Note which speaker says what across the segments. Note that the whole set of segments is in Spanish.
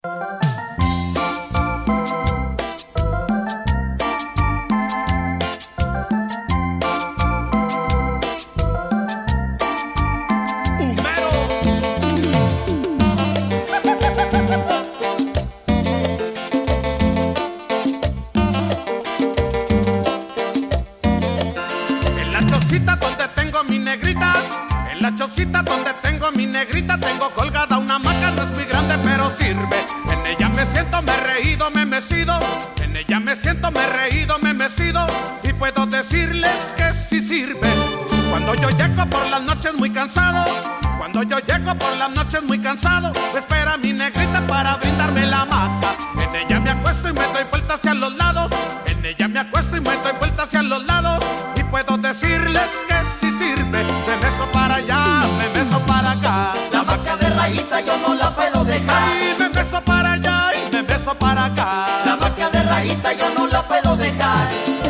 Speaker 1: Donde tengo mi negrita, en la chocita donde tengo mi negrita, tengo colgada una hamaca, no es muy grande pero sirve. En ella me siento, me he reído, me he mecido. En ella me siento, me he reído, me he mecido. Y puedo decirles que sí sirve. Cuando yo llego por las noches muy cansado, cuando yo llego por las noches muy cansado, me espera mi negrita para brindarme la hamaca. En ella me acuesto y me doy vueltas hacia los lados. En ella me acuesto y me doy vueltas hacia los lados. Y puedo decirles que sí sirve. Me beso para allá, me beso para acá.
Speaker 2: La hamaca de rayita yo no la puedo dejar.
Speaker 1: Ay, me beso para allá y me beso para acá.
Speaker 2: La hamaca de rayita yo no la puedo dejar.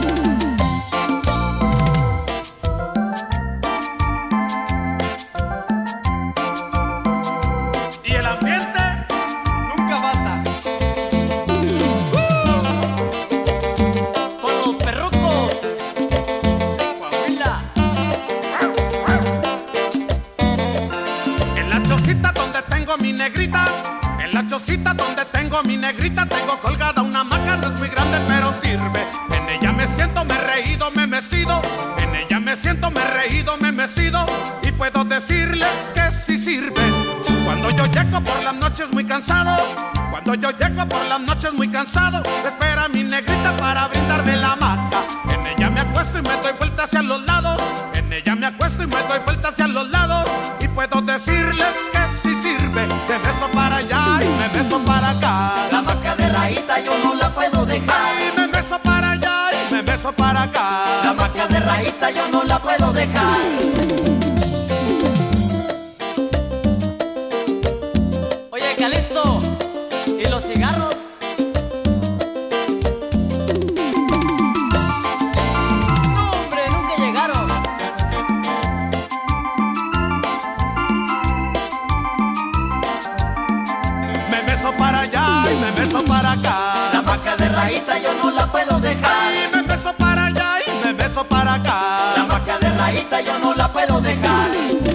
Speaker 1: Y el ambiente nunca falta.
Speaker 2: Con los perrucos de Coahuila.
Speaker 1: En la chocita donde tengo mi negrita, en la chocita donde tengo mi negrita, tengo colgada una hamaca, no es muy grande pero sirve. En ella me siento, me he reído, me he mecido. En ella me siento, me he reído, me he mecido. Y puedo decirles que sí sirve. Cuando yo llego por las noches muy cansado, cuando yo llego por las noches muy cansado, me espera mi negrita para brindarme la hamaca. En ella me acuesto y me doy vueltas hacia los lados. En ella me acuesto y me doy vueltas hacia los lados. Y puedo decirles que sí sirve. Me beso para allá y me beso para acá.
Speaker 2: La hamaca de rayita yo no la puedo dejar.
Speaker 1: Y me beso para allá y me beso para acá.
Speaker 2: La hamaca de rayita yo no la puedo dejar. Oye, Calixto, ¿y los cigarros? No, hombre, nunca llegaron.
Speaker 1: Me beso para allá y me beso para acá.
Speaker 2: La hamaca de rayita yo no la puedo dejar.
Speaker 1: Y me beso para allá y me beso para acá.
Speaker 2: La hamaca de rayita yo no la puedo dejar.